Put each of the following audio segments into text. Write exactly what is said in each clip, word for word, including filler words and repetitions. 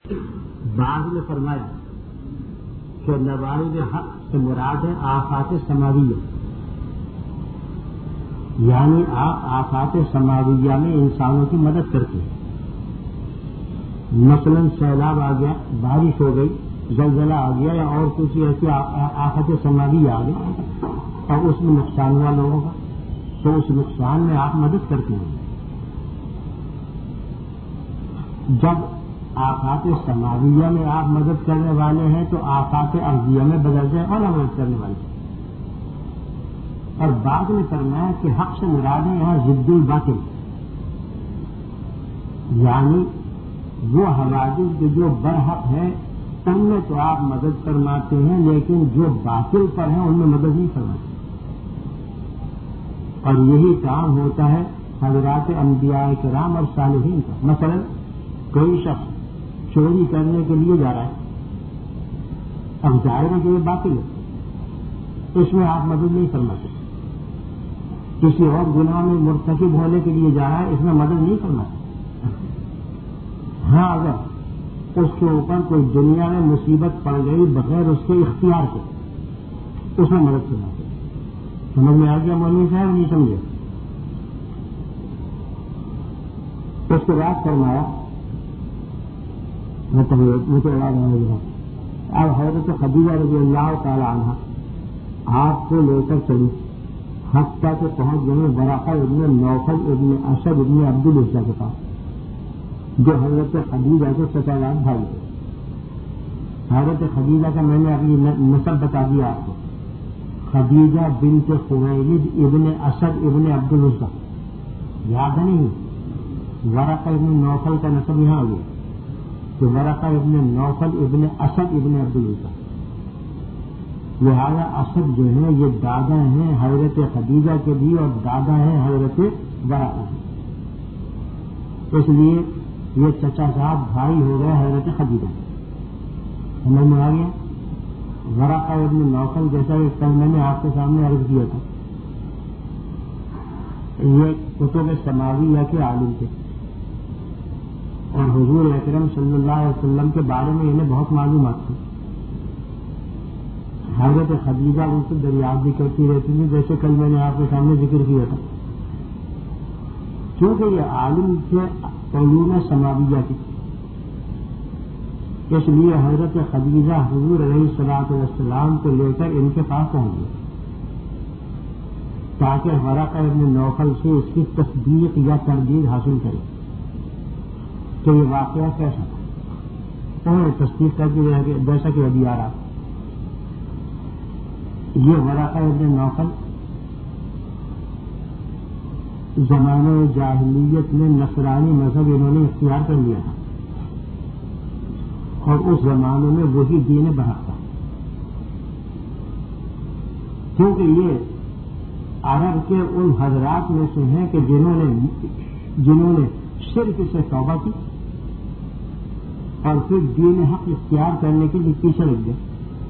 بعض نے فرمایا کہ نوائب حق سے مراد ہے آفات سماویہ، یعنی آپ آفات سماویہ میں انسانوں کی مدد کرتے ہیں۔ مثلاً سیلاب آ گیا، بارش ہو گئی، زلزلہ آ گیا یا اور کچھ ایسی آفت سماویہ آ گئی اور اس میں نقصان ہوا لوگوں کا، تو اس نقصان میں آپ مدد کرتے ہیں۔ جب آفات سماویہ میں آپ مدد کرنے والے ہیں تو آفات ارضیہ میں بدل جائے اور مدد کرنے والے ہیں۔ اور بعد میں فرمایا کہ حق سے مراد ہے یہاں ضد الباطل، یعنی وہ حوادث جو برحق ہے ان میں تو آپ مدد فرماتے ہیں، لیکن جو باطل پر ہیں ان میں مدد نہیں فرماتے۔ اور یہی کام ہوتا ہے حضرات انبیاء کرام اور صالحین کا۔ مثلا کوئی شخص چوری کرنے کے لیے جا رہا ہے، اب ظاہر ہے کہ یہ باطل ہے، اس میں آپ مدد نہیں فرماتے۔ کسی اور گناہ میں مرتکب ہونے کے لیے جا رہا ہے، اس میں مدد نہیں کرنا۔ ہاں اگر اس کے اوپر کوئی دنیا میں مصیبت پڑ گئی بغیر اس کے اختیار کے، اس میں مدد کرنا۔ سمجھ میں آ گیا مولوی صاحب؟ نہیں سمجھے؟ اس کے بعد فرمایا مجھے اب حضرت خدیجہ رضی اللہ تعالی عنہ آپ کو لے کر چلی حتیٰ کہ پہنچ گئے ورقہ ابن نوفل ابن اسد ابن عبد العزیٰ کے پاس، جو حضرت خدیجہ کے چچا جان بھائی تھے۔ حضرت خدیجہ کا میں نے اپنی نسب بتا دیا آپ کو، خدیجہ بنت خویلد ابن اسد ابن عبد العزیٰ، یاد نہیں؟ ورقہ ابن نوفل کا نسب یہاں آ گیا کہ ورقہ ابن نوفل ابن اسد ابن عبد العزیٰ، لہذا اسد جو ہے یہ دادا ہیں حضرت خدیجہ کے بھی اور دادا ہیں حضرت ورقہ کے، اس لیے یہ چچا صاحب بھائی ہو گئے حضرت خدیجہ۔ سمجھ میں آ گیا؟ ورقہ ابن نوفل جیسا کہ کل میں نے آپ کے سامنے عرض کیا تھا، یہ کتب سماویہ کے عالم تھے اور حضور اکرم صلی اللہ علیہ وسلم کے بارے میں انہیں بہت معلومات تھی۔ حضرت خدیجہ ان سے دریافت بھی کرتی رہتی تھی، جیسے کل میں نے آپ کے سامنے ذکر کیا تھا، کیونکہ یہ عالم تھے علوم سماویہ کی، اس لیے حضرت خدیجہ حضور علیہ الصلوۃ والسلام کو لے کر ان کے پاس پہنچ گئے تاکہ ورقہ ابن نوفل سے اس کی تصدیق یا تردید حاصل کرے کہ یہ واقعہ کیسا تھا۔ انہوں نے تصدیق کر کے جیسا کہ ابھی آ رہا، یہ ورقہ ابن نوفل زمانہ جاہلیت میں نصرانی مذہب انہوں نے اختیار کر لیا تھا اور اس زمانے میں وہی دین برحق تھا، کیونکہ یہ عرب کے ان حضرات میں سے ہیں کہ جنہوں نے جنہوں نے شرک سے توبہ کی اور پھر دین حق اختیار کرنے کے لیے پیچھے لگ گئے۔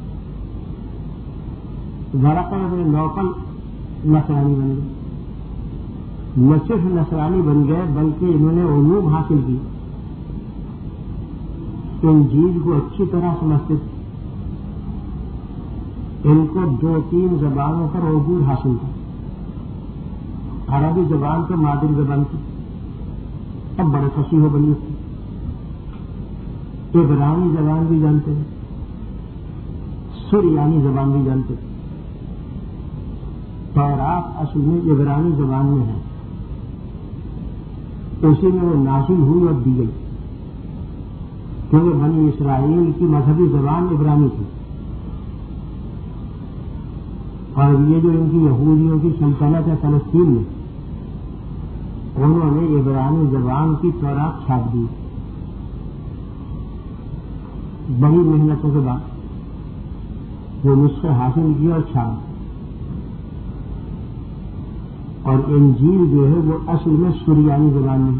ورقہ ابن نوفل نصرانی بن گئے، نہ صرف نصرانی بن گئے بلکہ انہوں نے علوم حاصل کی، انجیل کو اچھی طرح سمجھتے تھے، ان کو دو تین زبانوں پر عبور حاصل تھا، عربی زبان تو مادری زبان تھی، اب بڑے فصیح و بلیغ تھی، عبرانی زبان بھی جانتے تھے، سریانی زبان بھی جانتے تھے۔ تورات اصل میں عبرانی زبان میں ہے، اسی میں وہ نازل ہوئی اور دی گئی، کیونکہ بنی اسرائیل کی مذہبی زبان عبرانی تھی اور یہ جو ان کی یہودیوں کی سلطنت ہے فلسطین میں، انہوں نے عبرانی زبان کی تورات چھاپ دی بڑی محنتوں کے بعد، وہ نسخے حاصل کیے اور چھاپ، اور انجیل جو ہے وہ اصل میں سریانی زبان میں،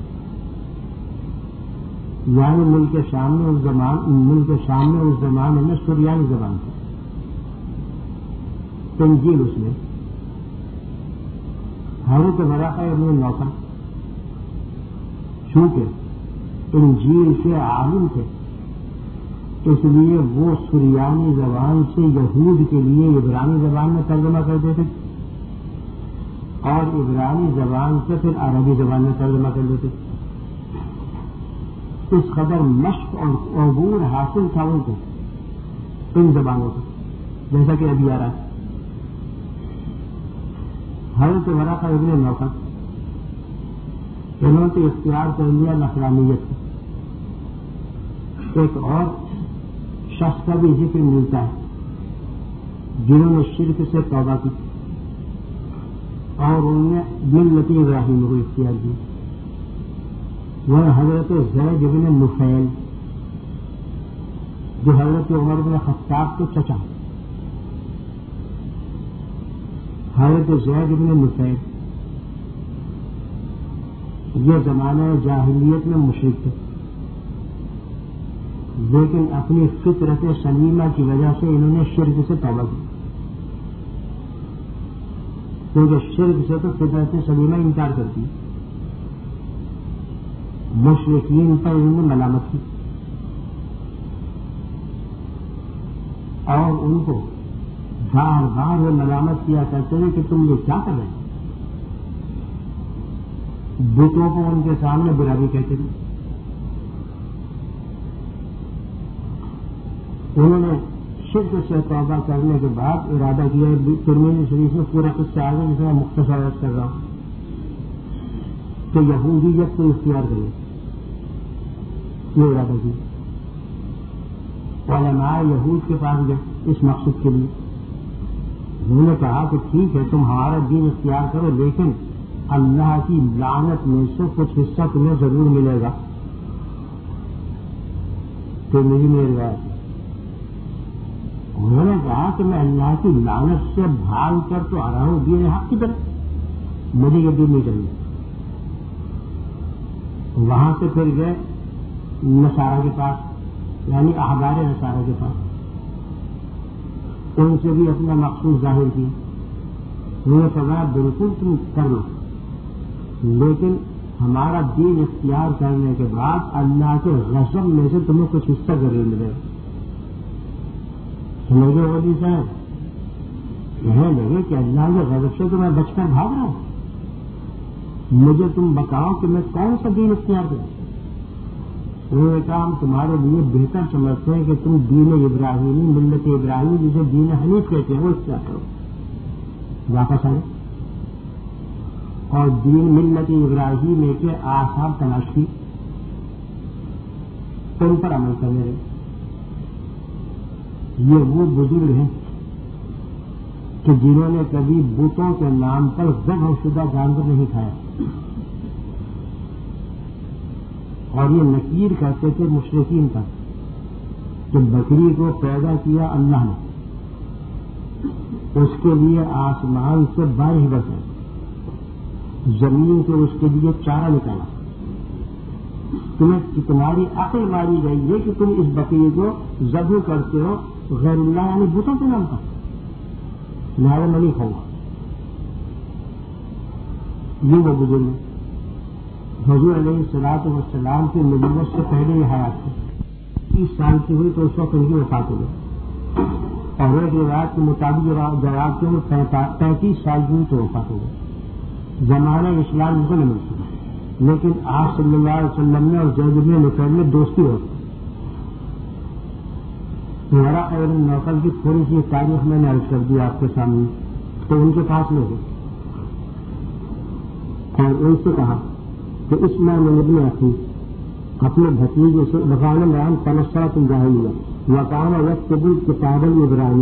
یعنی ملک شام میں اس زمان ملک شام میں اس زمانے میں سریانی زبان تھی، انجیل اس میں۔ حضرت ورقہ ابن نوفل چونکہ انجیل کے عالم تھے اس لیے وہ سریانی زبان سے یہود کے لیے عبرانی زبان میں ترجمہ کر دیتے اور عبرانی زبان سے پھر عربی زبان میں ترجمہ کر دیتے. اس قدر مشق اور عبور حاصل تھا ان کو ان زبانوں کو، جیسا کہ ابھی آ رہا ہے. حضرت ورقہ ابن نوفل انہوں نے اختیار کر لیا نصرانیت کو. ایک اور شخص کا بھی ذکر ملتا ہے جنہوں نے شرک سے توبہ کی اور انہوں نے ملت ابراہیم کو اختیار کی. وہ حضرت زید بن نفیل جو حضرت عمر بن خطاب کے چچا. حضرت زید بن نفیل یہ زمانہ جاہلیت میں مشرک تھے، لیکن اپنی فطرت سلیمہ کی وجہ سے انہوں نے شرک سے توبہ کی، کیونکہ شرک سے تو فطرت سلیمہ انکار کرتی ہے. مشرکین پر انہوں نے ملامت کی اور ان کو بار بار وہ ملامت کیا کرتے ہیں کہ تم یہ کیا کر رہے ہیں. بتوں کو ان کے سامنے برا بھی کہتے تھے. انہوں نے شرک سے توبہ کرنے کے بعد ارادہ کیا. ترمذی شریف میں پورا قصہ آ گیا جسے میں مختصر عرض کر رہا ہوں کہ یہودیت کو اختیار کرے. یہ ارادہ کیا. علماء یہود کے پاس گئے اس مقصد کے لیے. انہوں نے کہا کہ ٹھیک ہے تم ہمارا دین اختیار کرو، لیکن اللہ کی لعنت میں سے کچھ حصہ تمہیں ضرور ملے گا. تو میری میری روایت انہوں نے کہا کہ میں اللہ کی لعنت سے بھاگ کر تو آ رہا ہوں دین حق کی طرف، مجھے یہ دین نہیں چاہیے. وہاں سے پھر گئے نصارہ کے پاس، یعنی احبار نصارہ کے پاس. ان سے بھی اپنا مقصود ظاہر کیا. انہوں نے کہا بالکل تم کر لو، لیکن ہمارا دین اختیار کرنے کے بعد اللہ کے غضب میں سے تمہیں کچھ حصہ ضرور ملے گا. سمجھے ولی صاحب، کہنے لگے کہ اللہ کے غضب سے تو میں بچ کر بھاگ رہا ہوں، مجھے تم بتاؤ کہ میں کون سا دین اختیار کروں. انہوں نے کہا ہم تمہارے لیے بہتر سمجھتے ہیں کہ تم دین ابراہیمی، ملت ابراہیمی جسے دین حنیف کہتے ہیں وہ اختیار کرو. واپس آئے اور دین ملت ابراہیم کے آثار تلاش کی، ان پر عمل کرنے لگے. یہ وہ بزرگ ہیں کہ جنہوں نے کبھی بتوں کے نام پر ذبح شدہ جانور نہیں کھایا، اور یہ نکیر کرتے تھے مشرکین کا کہ بکری کو پیدا کیا اللہ نے، اس کے لیے آسمان سے بارش برسائی، زمین سے اس کے لیے چارہ نکالا. تمہیں تمہاری عقل ماری گئی ہے کہ تم اس بکری کو ذبح کرتے ہو غیر اللہ یعنی بتوں کے نام پر، لہٰذا میں نہیں کھاؤں گا. یہ وہ بزرگ حضور علیہ الصلوۃ والسلام کی نبوت سے پہلے یہ حیات تھی. تیس سال کی ہوئی تو اس وقت ان کی وفات ہو گئی، اور ایک روایت کے مطابق جواب کے وہ پینتیس سال کی ہوئی تو وفات ہو گئی. زمانہ اسلام کو نہیں مل سکا، لیکن آپ صلی اللہ علیہ وسلم نے اور زید بن نفیل میں دوستی ہوتی. ورقہ ابن نوفل کی تھوڑی سی تاریخ میں نے عرض کر دی آپ کے سامنے. تو ان کے پاس لوگ اور ان سے کہا کہ اس میں نے ابن اخی اپنے بھتیجے سے بغان بیان تنسرا تم جاہلیہ وکان یکتب کتاب العبرانی،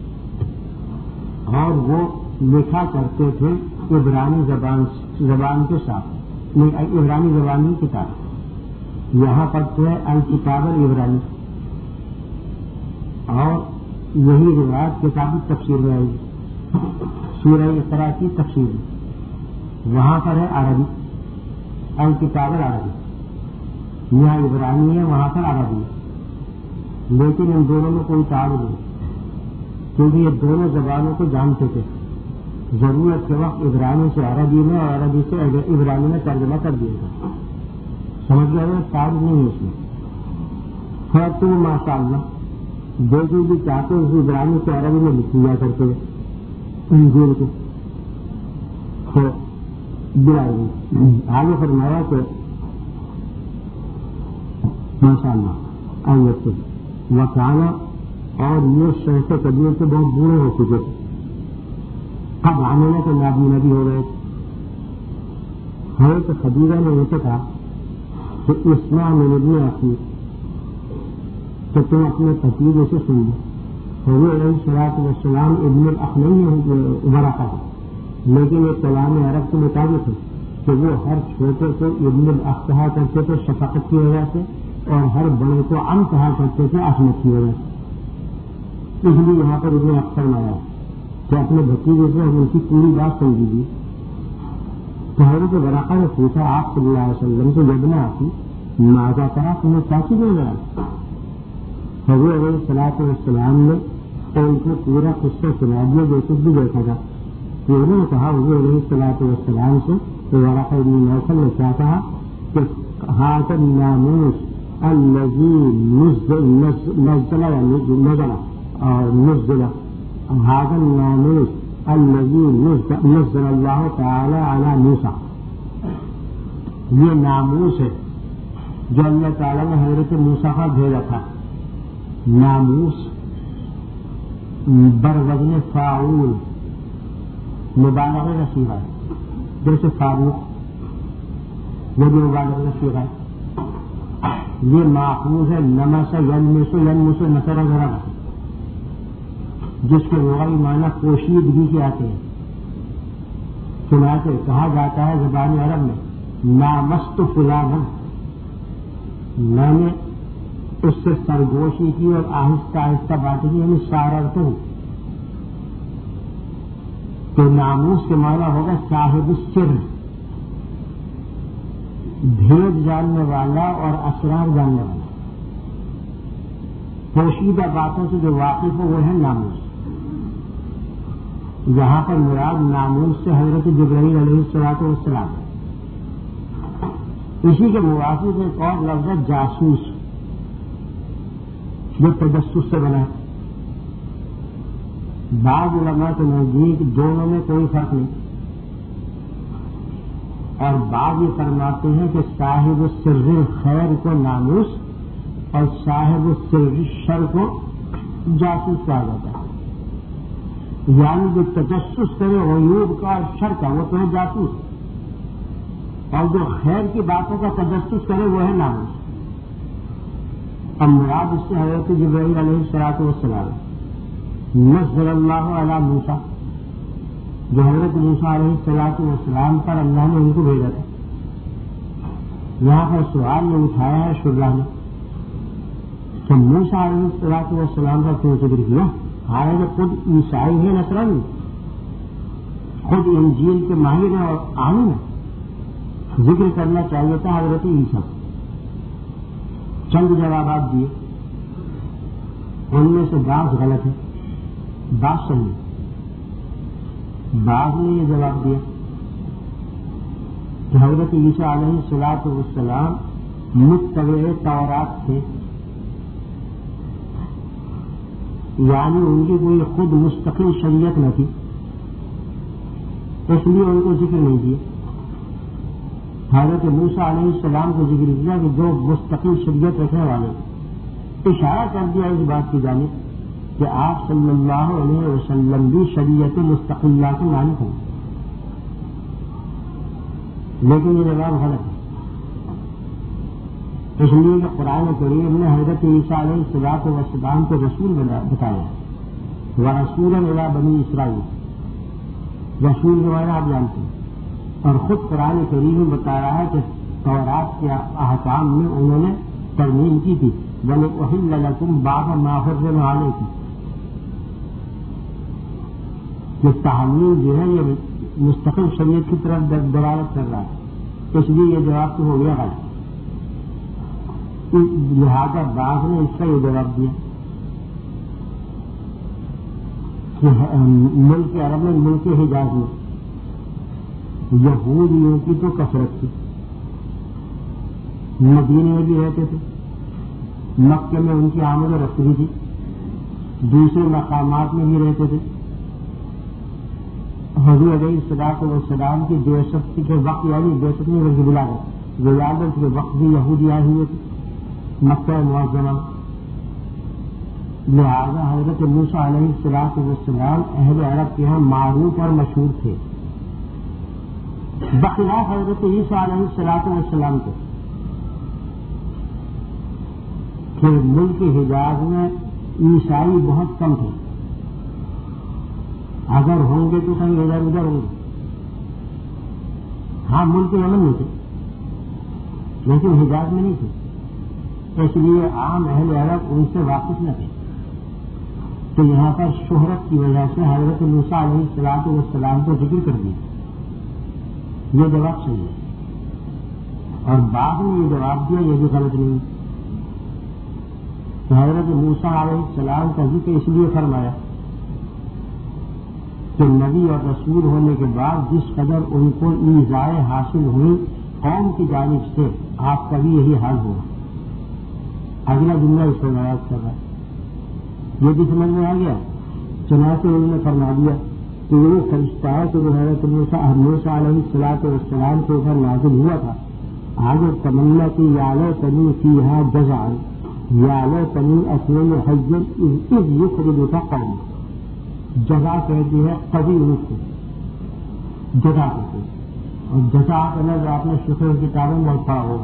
اور وہ لکھا کرتے تھے عبرانی زبان زبان کے ساتھ، عبرانی زبان کی کتاب. یہاں پر تو ہے الکتاب العبرانی، اور یہی روایت کتابی تفسیر میں آئی سورہ اقرا کی تفسیر. وہاں پر ہے عربی الکتاب العربی، یہاں عبرانی ہے وہاں پر عربی ہے. لیکن ان دونوں میں کوئی تعارض نہیں، کیونکہ یہ دونوں زبانوں کو جانتے تھے. ضرورت کے وقت عبرانی سے عربی میں اور عربی سے عبرانی میں ترجمہ کر دیا تھا. سمجھ گئے؟ تعارض نہیں ہے اس میں. خیر تو ماشاء اللہ جو جو بھی چاہتے اس عبرانی کے عربی میں لکھ لیا کرتے انجیل کو تو بلائی آگے فرمایا کہ ماشاء اللہ آیت وکانا اور یہ شیخ قدیم سے بہت بوڑھے ہو چکے تھے. اب آنے لگے تو نبی نبی ہو گئے. حضرت خدیجہ نے ان سے کہا کہ اسمع من ابن اخی کہ تم اپنے بھتیجے سے سن لو. حضور علیہ الصلوۃ والسلام ابن الاخ نہیں ہے ورقہ ہے، لیکن یہ کلام عرب کے مطابق ہے کہ وہ ہر چھوٹے کو ابن الاخ کہا کرتے تھے شفقت کی وجہ سے، اور ہر بڑے کو عم کہا کرتے تھے عصمت کی وجہ سے. اس لیے یہاں پر ابن اخ فرمایا کہ اپنے بھتیجے سے ان کی پوری بات سن لیجیے. تو حضرت ورقہ نے پوچھا آپ صلی اللہ علیہ وسلم کو جب نہ آتی ماذا کرا تمہیں کیا چیز ہو گیا؟ حضور علیہ الصلوۃ والسلام نے ان کو پورا قصہ سنا دیا جو کچھ بھی دیکھا تھا. انہوں نے کہا حضور علیہ الصلوۃ والسلام سے کہ ورقہ بن نوفل نے کیا کہا کہ ھذا الناموس الذی نزل نزل اور نزل ھذا الناموس الذی نزل اللہ تعالی علی موسیٰ، یہ ناموس ہے جو اللہ تعالیٰ نے حضرت موسیٰ کا بھیجا تھا. ناموس بروزن فاعول مبالغہ کا صیغہ ہے، جیسے فاروق وہ بھی مبالغہ کا صیغہ ہے. یہ ماخوذ ہے نمس ینمس ینمس نصر ذرا، جس کے لغوی معنی پوشیدگی کے آتے ہیں. چنانچہ کہا جاتا ہے زبان عرب میں نامست فلانا، میں نے اس سے سرگوشی کی اور آہستہ آہستہ باتیں کی، یعنی ساررت ہوں. تو ناموس کے معنی ہوگا صاحب السر، بھید جاننے والا اور اسرار جاننے والا، پوشیدہ باتوں سے جو واقف ہو وہ ہے ناموس. یہاں پر مراد ناموس سے حضرت جبرائیل علیہ الصلوۃ والسلام. اسی کے موافق ایک اور لفظ ہے جاسوس، جو تجسس سے بنا ہے. بعض علماء کے نزدیک دونوں میں کوئی فرق نہیں، اور بعض یہ فرماتے ہیں کہ صاحب السر خیر کو ناموس اور صاحب السر شر کو جاسوس کہا جاتا ہے. یعنی جو تجسس کرے غیوب کا اور شر کا وہ تو ہے جاسوس، اور جو خیر کی باتوں کا تجسس کرے وہ ہے ناموس. اب مراد اس سے حضرت جبرائیل علیہ الصلوۃ والسلام نزل اللہ علی موسیٰ، جو حضرت موسیٰ علیہ الصلوۃ والسلام پر اللہ نے ان کو بھیجا تھا. یہاں پر سوال نے اٹھایا ہے شرح نے کہ موسیٰ علیہ الصلوۃ والسلام کا کیوں ذکر کیا؟ حالانکہ خود عیسائی ہے، نصرانی، خود انجیل کے ماہر ہیں اور عالم ہیں. ذکر کرنا چاہیے تھا حضرت عیسیٰ. چند جوابات دیے، ان میں سے بعض غلط ہے، بعض صحیح ہے. بعض نے یہ جواب دیا کہ حضرت عیسیٰ علیہ الصلوۃ والسلام متبع تورات تھے، یعنی ان کی کوئی خود مستقل شریعت نہ تھی، اس لیے ان کو ذکر نہیں کیا. حضرت موسیٰ علیہ السلام کو ذکر کیا کہ جو مستقل شریعت رکھنے والے. اشارہ کر دیا اس بات کی جانب کہ آپ صلی اللہ علیہ وسلم بھی شریعت مستقلہ کے مالک ہیں، لیکن یہ جواب غلط ہے. اس لیے کہ قرآن کریم نے حضرت عیسیٰ علیہ الصلوۃ والسلام کو رسول بتایا، ورسولا الی بنی اسرائیل. رسول کے معنی آپ جانتے ہیں، اور خود قرآن کریم بتا رہا ہے کہ تورات کے احکام میں انہوں نے ترمیم کی تھی، وَلِأُحِلَّ لَكُمْ بَعْضَ مَا حُرِّمَ عَلَيْكُمْ. یہ تحمیل جو ہے یہ مستقل شریعت کی طرف دلالت کر رہا ہے، اس لیے یہ جواب تو ہو گیا غلط. لہٰذا بعض نے اس کا یہ جواب دیا کہ ملک عرب میں، ملک حجاز میں یہودیوں کی تو کثرت تھی، مدینے میں بھی رہتے تھے، مکے میں ان کی آمد و رفت بھی تھی، دوسرے مقامات میں بھی رہتے تھے. حضور علیہ الصلوۃ والسلام کی بعثت کے وقت یعنی بعثت میں بلکہ بلا گئے ولادت کے وقت بھی یہودی آئے ہوئے تھے مکہ معظمہ. لہٰذا حضرت موسیٰ علیہ الصلوۃ والسلام اہل عرب کے یہاں معروف اور مشہور تھے بخلاف حضرت عیسیٰ علیہ الصلوۃ والسلام کے کہ ملک حجاز میں عیسائی بہت کم تھے. اگر ہوں گے تو کہیں ادھر ادھر ہوں گے. ہاں ملک یمن میں تھے لیکن حجاز میں نہیں تھے اس لیے عام اہل عرب ان سے واقف نہ تھے. تو یہاں پر شہرت کی وجہ سے حضرت موسیٰ علیہ الصلوۃ والسلام کو ذکر کر دیا. یہ جواب صحیح ہے اور بعد میں یہ جواب دیا یہ بھی غلط نہیں. تو حضرت موسیٰ علیہ السلام کا ذکر اس لیے فرمایا کہ نبی اور رسول ہونے کے بعد جس قدر ان کو ایذائیں حاصل ہوئی قوم کی جانب سے آپ کا بھی یہی حال ہوا. اگلا جملہ اس کو ناراض کر رہا ہے. یہ بھی سمجھ میں آ گیا. چنانچہ انہوں نے فرما دیا کہ وہ فرشتہ ہے کہ جو حضرت موسیٰ علیہ الصلوۃ والسلام کے اوپر نازل ہوا تھا آگے تمنا کی یا لیتنی فیہا جزعا یا لیتنی اکون حیا اذ یخرجک قوم. جزا کہتی ہے قوی روح کو جزا کہتے ہیں اور جزا کا لفظ آپ نے شکر کتابوں میں پڑھا ہوگا.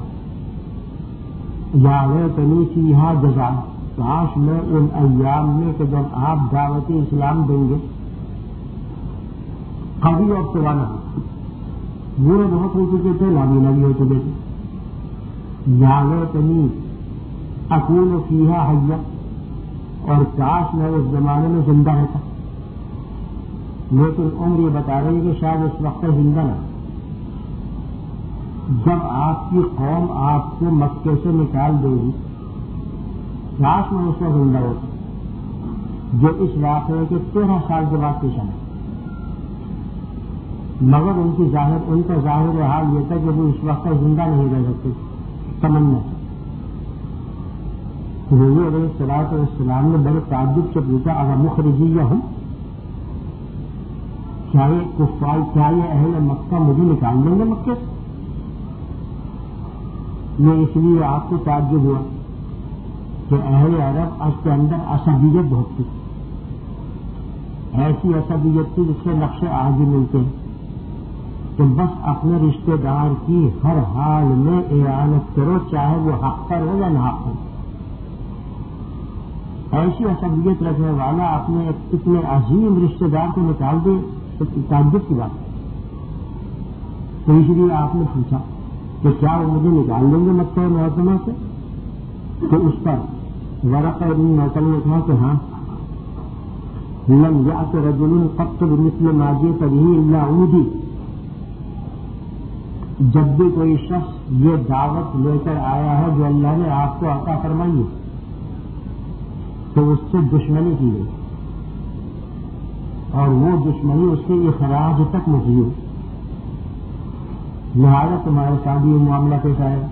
یا لیتنی فیہا جزعا کاش میں ان ایام میں کہ جب آپ دعوت اسلام دیں گے قوی اور پرانا وہ بہت ہو چکے تھے لابی لبی ہو چکے تھے. یا لیتنی اکون فیہا حیا اور کاش میں اس زمانے میں زندہ رہتا. لیکن عمر یہ بتا رہی ہے کہ شاید اس وقت زندہ نہ جب آپ کی قوم آپ کو مکے سے نکال دے گی کاش میں اس وقت زندہ ہوتا جو اس واقعے کے تیرہ سال کے بعد پیش آئے. مگر ان کی ظاہر ان کا ظاہر حال یہ تھا کہ وہ اس وقت زندہ نہیں رہ سکتے تمنا. حضور علیہ الصلوۃ والسلام نے بڑے تعجب سے پوچھا اگر مخرجیہ ہوں کیا یہ کفار کیا یہ اہل مکہ مجھے نکال دیں گے مکے سے. یہ اس لیے آپ کو تعجب ہوا کہ اہل عرب اس کے اندر عصبیت بہت تھی. ایسی عصبیت تھی جس کے نقشے آج بھی ملتے ہیں کہ بس اپنے رشتے دار کی ہر حال میں اعانت کرو چاہے وہ حق پر ہو یا نہ حق ہو. ایسی عصبیت رکھنے والا اپنے اتنے عظیم رشتے دار کو نکال دے تو تعجب کی بات ہے. تو اس لیے آپ نے پوچھا کہ کیا وہ مجھے نکال دیں گے مکہ معظمہ سے. تو اس پر ورقہ ابن نوفل نے کہا کہ ہاں لم یأت رجل قط بمثل ما جئت به الا عودی. جب بھی کوئی شخص یہ دعوت لے کر آیا ہے جو اللہ نے آپ کو عطا فرمائی ہے تو اس سے دشمنی کی گئی اور وہ دشمنی اس کے اخراج تک مجھے ہوئی. لہٰذا تمہارے ساتھ یہ معاملہ پیش آیا.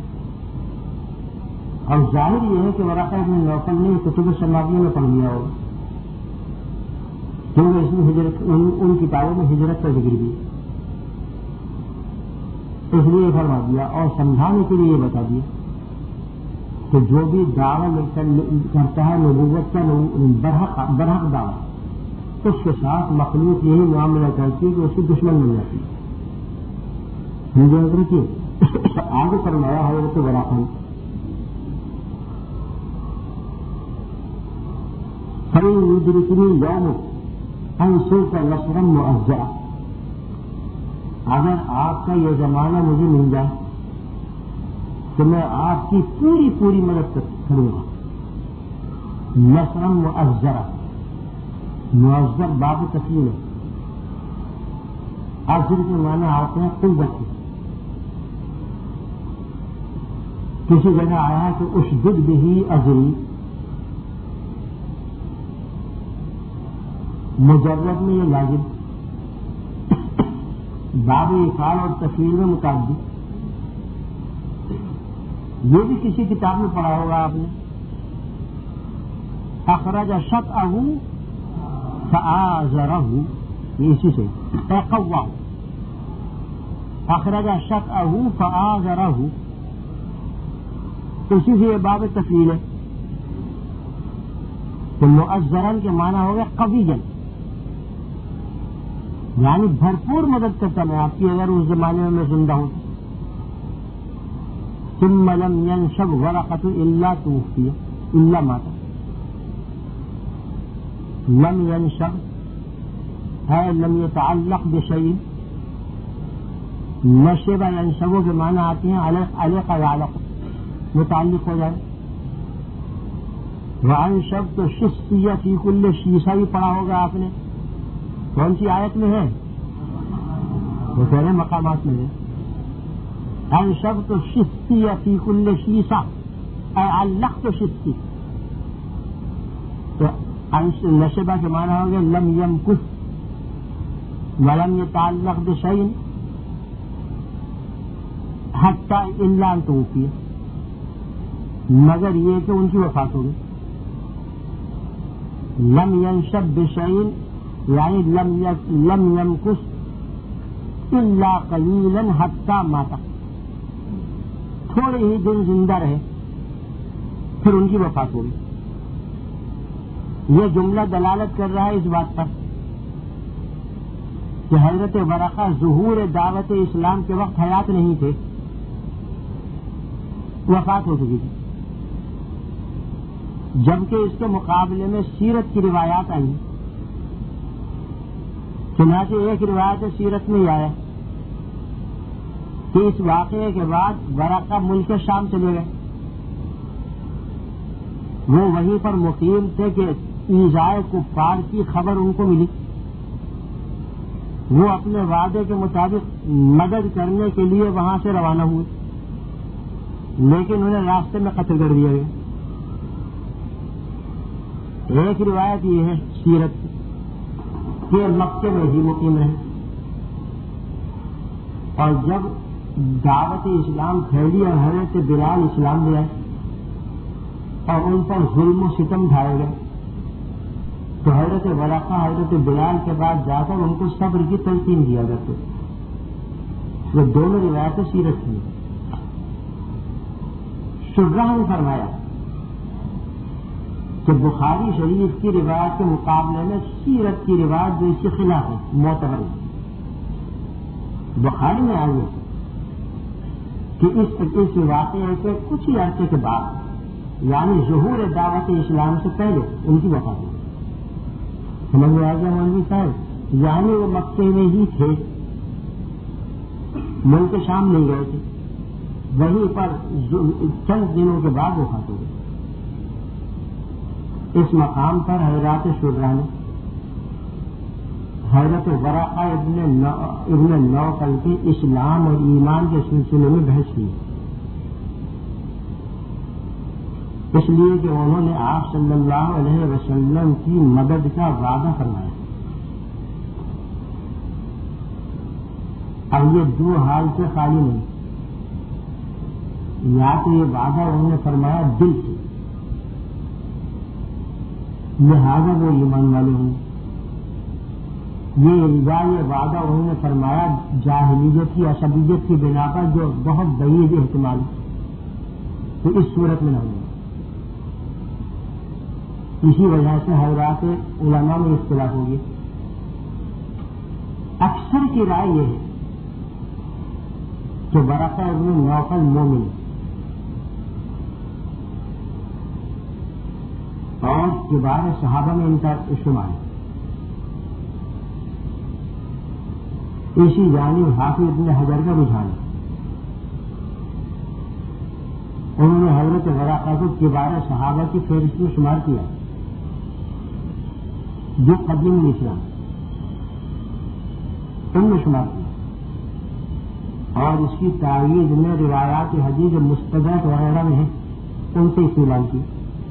اور ظاہر یہ ہے کہ ورقہ ابن نوفل نے کتب سماویہ میں پڑھ لیا ہوگا کیونکہ اس میں ہجرت ان, ان کتابوں میں ہجرت کا ذکر بھی اس لیے فرما دیا اور سمجھانے کے لیے یہ بتا دیا کہ جو بھی دعویٰ کرتا ہے نبوت کا برحق برحق دعویٰ اس کے ساتھ مخلوق یہی معاملہ کرتی ہے کہ اس کی دشمن بن جاتی ہے. مجھے دیکھیے آگے فرمایا حضرت ورقہ فَإِنْ يُدْرِكْنِي يَوْمٌ أَنْصُرْكَ نَصْرًا مُعَزَّرًا. اگر آپ کا یہ زمانہ مجھے مل جائے تو میں آپ کی پوری پوری مدد کروں گا. نصرًا مُعَزَّرًا معزر باب تفصیل ہے. عزر کے معنی آتے ہیں قوت کے. کسی جگہ آیا ہے کہ اشدد بہی ازری مجرد میں یہ لازم باب افعال اور تفصیل میں متعدد. یہ بھی کسی کتاب میں پڑھا ہوگا آپ نے اخرج شطأہ فآزرہ، یہ اسی سے قوّہ، اخرج شطأہ فآزرہ، اسی سے یہ باب تفعیل ہے. تو مؤزرن کے معنی ہو گیا قویًا، یعنی بھرپور مدد کرتا میں آپ کی اگر اس زمانے میں میں زندہ ہوں. ثم لم ينشب ورقة الا توفی الا مات. لم ينشب ہے لم يتعلق بشيء، نشب ينشب کے معنی آتے ہیں علق يعلق، متعلق ہو جائے. وانشب تو شسیہ فی کل شیشہ بھی پڑھا ہوگا آپ نے، کون سی آیت میں ہے؟ وہ سارے مقامات میں ہے. انشب تو شسیہ فی کل شیشہ اے علق تو شسی، تو نشبہ کے معنی ہو گیا لم یمکث ولم یتعلق بشیء حتی الا ان توفی، مگر یہ کہ ان کی وفات ہوگی. لم ينشب بشيء یعنی لم لم يمكث الا قليلا حتى مات، تھوڑے ہی دن زندہ رہے پھر ان کی وفات ہوگی. یہ جملہ دلالت کر رہا ہے اس بات پر کہ حضرت ورقہ ظہور دعوت اسلام کے وقت حیات نہیں تھے، وفات ہو چکی تھی. جبکہ اس کے مقابلے میں سیرت کی روایات آئیں، چنانچہ ایک روایت سیرت میں آیا کہ اس واقعے کے بعد ورقہ ملک شام چلے گئے. وہ وہیں پر مقیم تھے کہ ایذائے کفار کی خبر ان کو ملی. وہ اپنے وعدے کے مطابق مدد کرنے کے لیے وہاں سے روانہ ہوئے، لیکن انہیں راستے میں قتل کر دیا گیا. ایک روایت یہ ہے سیرت کہ مکے میں ہی مقیم رہے، اور جب دعوت اسلام پھیلی اور حضرت بلال اسلام لے آئے اور ان پر ظلم و ستم ڈھائے گئے، تو حضرت ورقہ حضرت بلال کے بعد جا کر ان کو صبر کی تلقین دیا کرتے. یہ دونوں روایتیں سیرت کی. شجاع نے فرمایا کہ بخاری شریف کی روایت کے مقابلے میں سیرت کی روایت جو اس کے خلاف ہے معتبر ہے. بخاری میں آئی ہے کہ اس اس واقعے کے کچھ ہی عرصے کے بعد یعنی ظہور دعوت اسلام سے پہلے ان کی وفات ہوئی. سمجھ میں آ گیا مولوی صاحب؟ یعنی وہ مکے میں ہی تھے، ملک شام نہیں گئے تھے، وہیں پر چند دنوں کے بعد وفات ہو گئی. اس مقام پر حضرات شجاع نے حضرت ورقہ ابن ابن نوفل کے اسلام اور ایمان کے سلسلے میں بحث کی، اس لیے کہ انہوں نے آپ صلی اللہ علیہ وسلم کی مدد کا وعدہ فرمایا. اب یہ دو حال سے خالی نہیں، یا تو یہ وعدہ انہوں نے فرمایا دل سے، لہٰذا وہ ایمان والے ہوں. یہ الزام یہ وعدہ انہوں نے فرمایا جاہلیت کی عصبیت کی بنا پر جو بہت بعید احتمال، تو اس صورت میں نہ ہوگا. اسی وجہ سے حضرات علماء میں اختلاف ہوگی. اکثر کی رائے یہ ہے کہ ورقہ ابن نوفل مومن اور کبار صحابہ میں ان کا شمار ہے. اسی جانب حافظ ابن حجر کا رجحان ہے. انہوں نے حضرت ورقہ کو کبار صحابہ کی فہرست میں شمار کیا جو قدیم اسلام ان میں شمار کیا، اور اس کی تائید میں روایات حدیث مستدرک وغیرہ میں ہیں ان سے استعمال کی.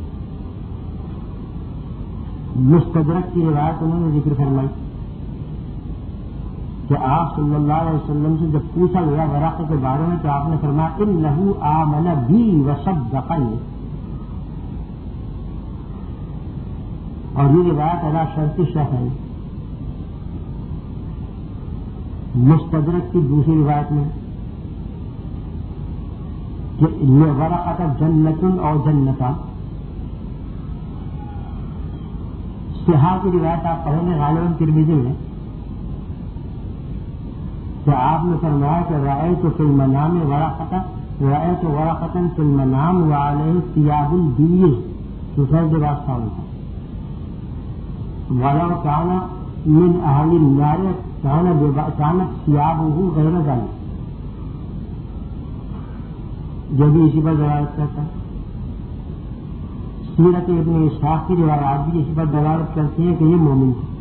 مستدرک کی روایت انہوں نے ذکر فرمائی کہ آپ صلی اللہ علیہ وسلم سے جب پوچھا گیا ورقہ کے بارے میں تو آپ نے فرمایا انہ آمن بی وصدقنی، اور یہ روایت ادا شرط شیخ ہے. مستدرک کی دوسری روایت میں کہ ورقۃ جنت اور جنتا، صحاح کی روایت آپ پڑھیں گے غالباً ترمذی میں، کہ آپ نے فرمایا کہ رأیت فی المنام ورقۃ رأیت ورقۃ فی المنام وعلیہ ثیاب البیض سفید واسطہ ولو کان من اہل النار كانت ثیابہ غیر ذلک. جو بھی اسی پر دلالت کرتا ہے. سیرت ابن اسحاق کی روایات بھی اسی پر دلالت کرتی ہیں کہ یہ مومن تھے،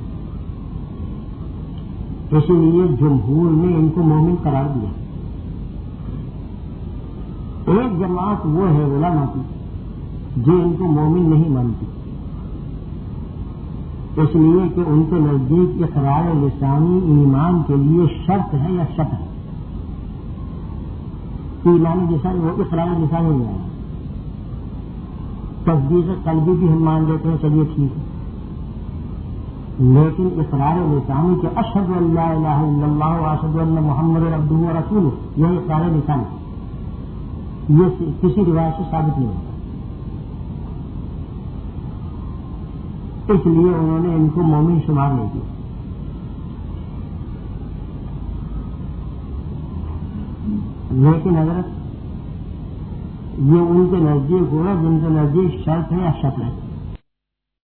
اسی لیے جمہور نے ان کو مومن قرار دیا. ایک جماعت وہ ہے علماء کی جو ان کو مومن نہیں مانتی، اس لیے کہ ان کے نزدیک اقرار لسانی ایمان کے لیے شرط ہے یا شرط ہے. ایمانی لسانی وہ اقرار لسانی نہیں ہے. تصدیق قلبی بھی ہم مان لیتے ہیں، چلیے ٹھیک ہے، لیکن اقرار لسانی کہ اشہد ان لا الہ الا اللہ واشہد ان محمد عبدہ ورسولہ، یہ اقرار لسانی ہے، یہ کسی روایت سے ثابت نہیں ہوتا. اس لیے انہوں نے ان کو مومن شمار نہیں کیا. لیکن حضرت یہ ان کے نزدیک ہوا جن کے نزدیک شرط ہے یا شرط ہے.